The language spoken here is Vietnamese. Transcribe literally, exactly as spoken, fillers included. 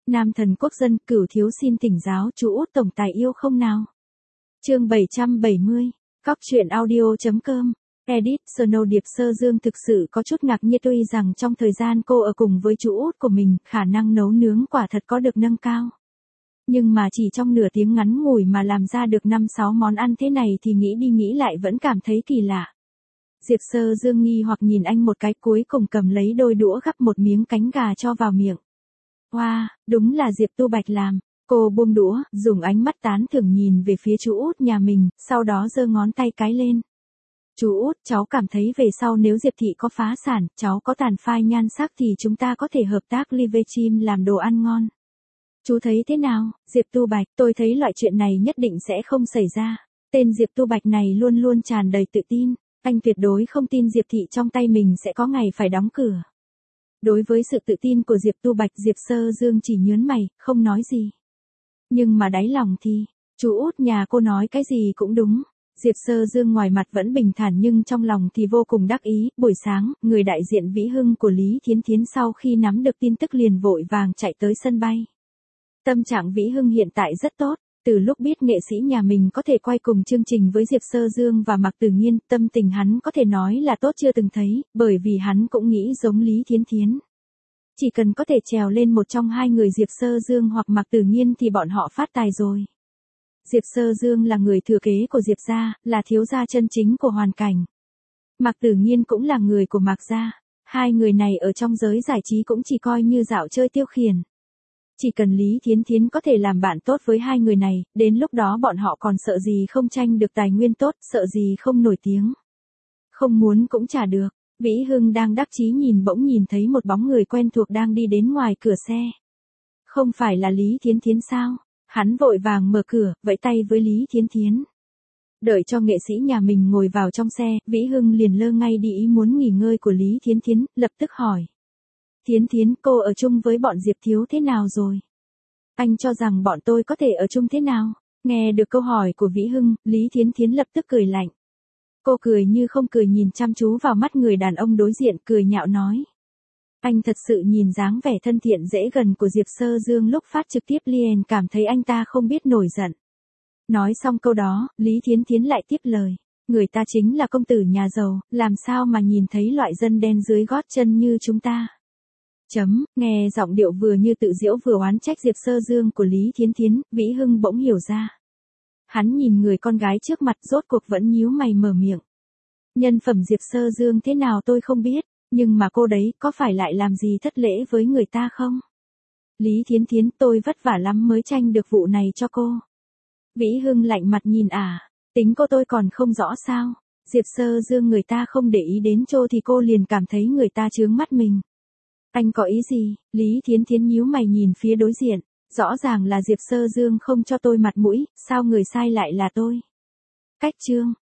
Nam thần quốc dân, Cửu thiếu xin thỉnh giáo chú út tổng tài yêu không nào? Chương bảy trăm bảy mươi, Cóc truyện audio chấm com. Edit, Snow Điệp Sơ Dương thực sự có chút ngạc nhiên tuy rằng trong thời gian cô ở cùng với chú út của mình, khả năng nấu nướng quả thật có được nâng cao. Nhưng mà chỉ trong nửa tiếng ngắn ngủi mà làm ra được năm sáu món ăn thế này thì nghĩ đi nghĩ lại vẫn cảm thấy kỳ lạ. Diệp Sơ Dương nghi hoặc nhìn anh một cái, cuối cùng cầm lấy đôi đũa gắp một miếng cánh gà cho vào miệng. Wow, đúng là Diệp Tu Bạch làm. Cô buông đũa, dùng ánh mắt tán thưởng nhìn về phía chú út nhà mình, sau đó giơ ngón tay cái lên. Chú út, cháu cảm thấy về sau nếu Diệp thị có phá sản, cháu có tàn phai nhan sắc thì chúng ta có thể hợp tác live stream làm đồ ăn ngon. Chú thấy thế nào, Diệp Tu Bạch? Tôi thấy loại chuyện này nhất định sẽ không xảy ra. Tên Diệp Tu Bạch này luôn luôn tràn đầy tự tin. Anh tuyệt đối không tin Diệp thị trong tay mình sẽ có ngày phải đóng cửa. Đối với sự tự tin của Diệp Tu Bạch, Diệp Sơ Dương chỉ nhướng mày, không nói gì. Nhưng mà đáy lòng thì, chú út nhà cô nói cái gì cũng đúng. Diệp Sơ Dương ngoài mặt vẫn bình thản nhưng trong lòng thì vô cùng đắc ý. Buổi sáng, người đại diện Vĩ Hưng của Lý Thiến Thiến sau khi nắm được tin tức liền vội vàng chạy tới sân bay. Tâm trạng Vĩ Hưng hiện tại rất tốt. Từ lúc biết nghệ sĩ nhà mình có thể quay cùng chương trình với Diệp Sơ Dương và Mạc Tử Nghiên, tâm tình hắn có thể nói là tốt chưa từng thấy, bởi vì hắn cũng nghĩ giống Lý Thiến Thiến. Chỉ cần có thể trèo lên một trong hai người Diệp Sơ Dương hoặc Mạc Tử Nghiên thì bọn họ phát tài rồi. Diệp Sơ Dương là người thừa kế của Diệp gia, là thiếu gia chân chính của Hoàn Cảnh. Mạc Tử Nghiên cũng là người của Mạc gia. Hai người này ở trong giới giải trí cũng chỉ coi như dạo chơi tiêu khiển. Chỉ cần Lý Thiến Thiến có thể làm bạn tốt với hai người này, đến lúc đó bọn họ còn sợ gì không tranh được tài nguyên tốt, sợ gì không nổi tiếng. Không muốn cũng chả được. Vĩ Hưng đang đắc chí nhìn bỗng nhìn thấy một bóng người quen thuộc đang đi đến ngoài cửa xe. Không phải là Lý Thiến Thiến sao? Hắn vội vàng mở cửa, vẫy tay với Lý Thiến Thiến. Đợi cho nghệ sĩ nhà mình ngồi vào trong xe, Vĩ Hưng liền lơ ngay đi ý muốn nghỉ ngơi của Lý Thiến Thiến, lập tức hỏi. Thiến Thiến, cô ở chung với bọn Diệp Thiếu thế nào rồi? Anh cho rằng bọn tôi có thể ở chung thế nào? Nghe được câu hỏi của Vĩ Hưng, Lý Thiến Thiến lập tức cười lạnh. Cô cười như không cười nhìn chăm chú vào mắt người đàn ông đối diện, cười nhạo nói. Anh thật sự nhìn dáng vẻ thân thiện dễ gần của Diệp Sơ Dương lúc phát trực tiếp liền cảm thấy anh ta không biết nổi giận. Nói xong câu đó, Lý Thiến Thiến lại tiếp lời. Người ta chính là công tử nhà giàu, làm sao mà nhìn thấy loại dân đen dưới gót chân như chúng ta. Chấm, nghe giọng điệu vừa như tự giễu vừa oán trách Diệp Sơ Dương của Lý Thiến Thiến, Vĩ Hưng bỗng hiểu ra. Hắn nhìn người con gái trước mặt rốt cuộc vẫn nhíu mày mở miệng. Nhân phẩm Diệp Sơ Dương thế nào tôi không biết, nhưng mà cô đấy có phải lại làm gì thất lễ với người ta không? Lý Thiến Thiến, tôi vất vả lắm mới tranh được vụ này cho cô. Vĩ Hưng lạnh mặt nhìn à, tính cô tôi còn không rõ sao? Diệp Sơ Dương người ta không để ý đến trô thì cô liền cảm thấy người ta chướng mắt mình. Anh có ý gì? Lý Thiến Thiến nhíu mày nhìn phía đối diện. Rõ ràng là Diệp Sơ Dương không cho tôi mặt mũi, sao người sai lại là tôi? Cách chương,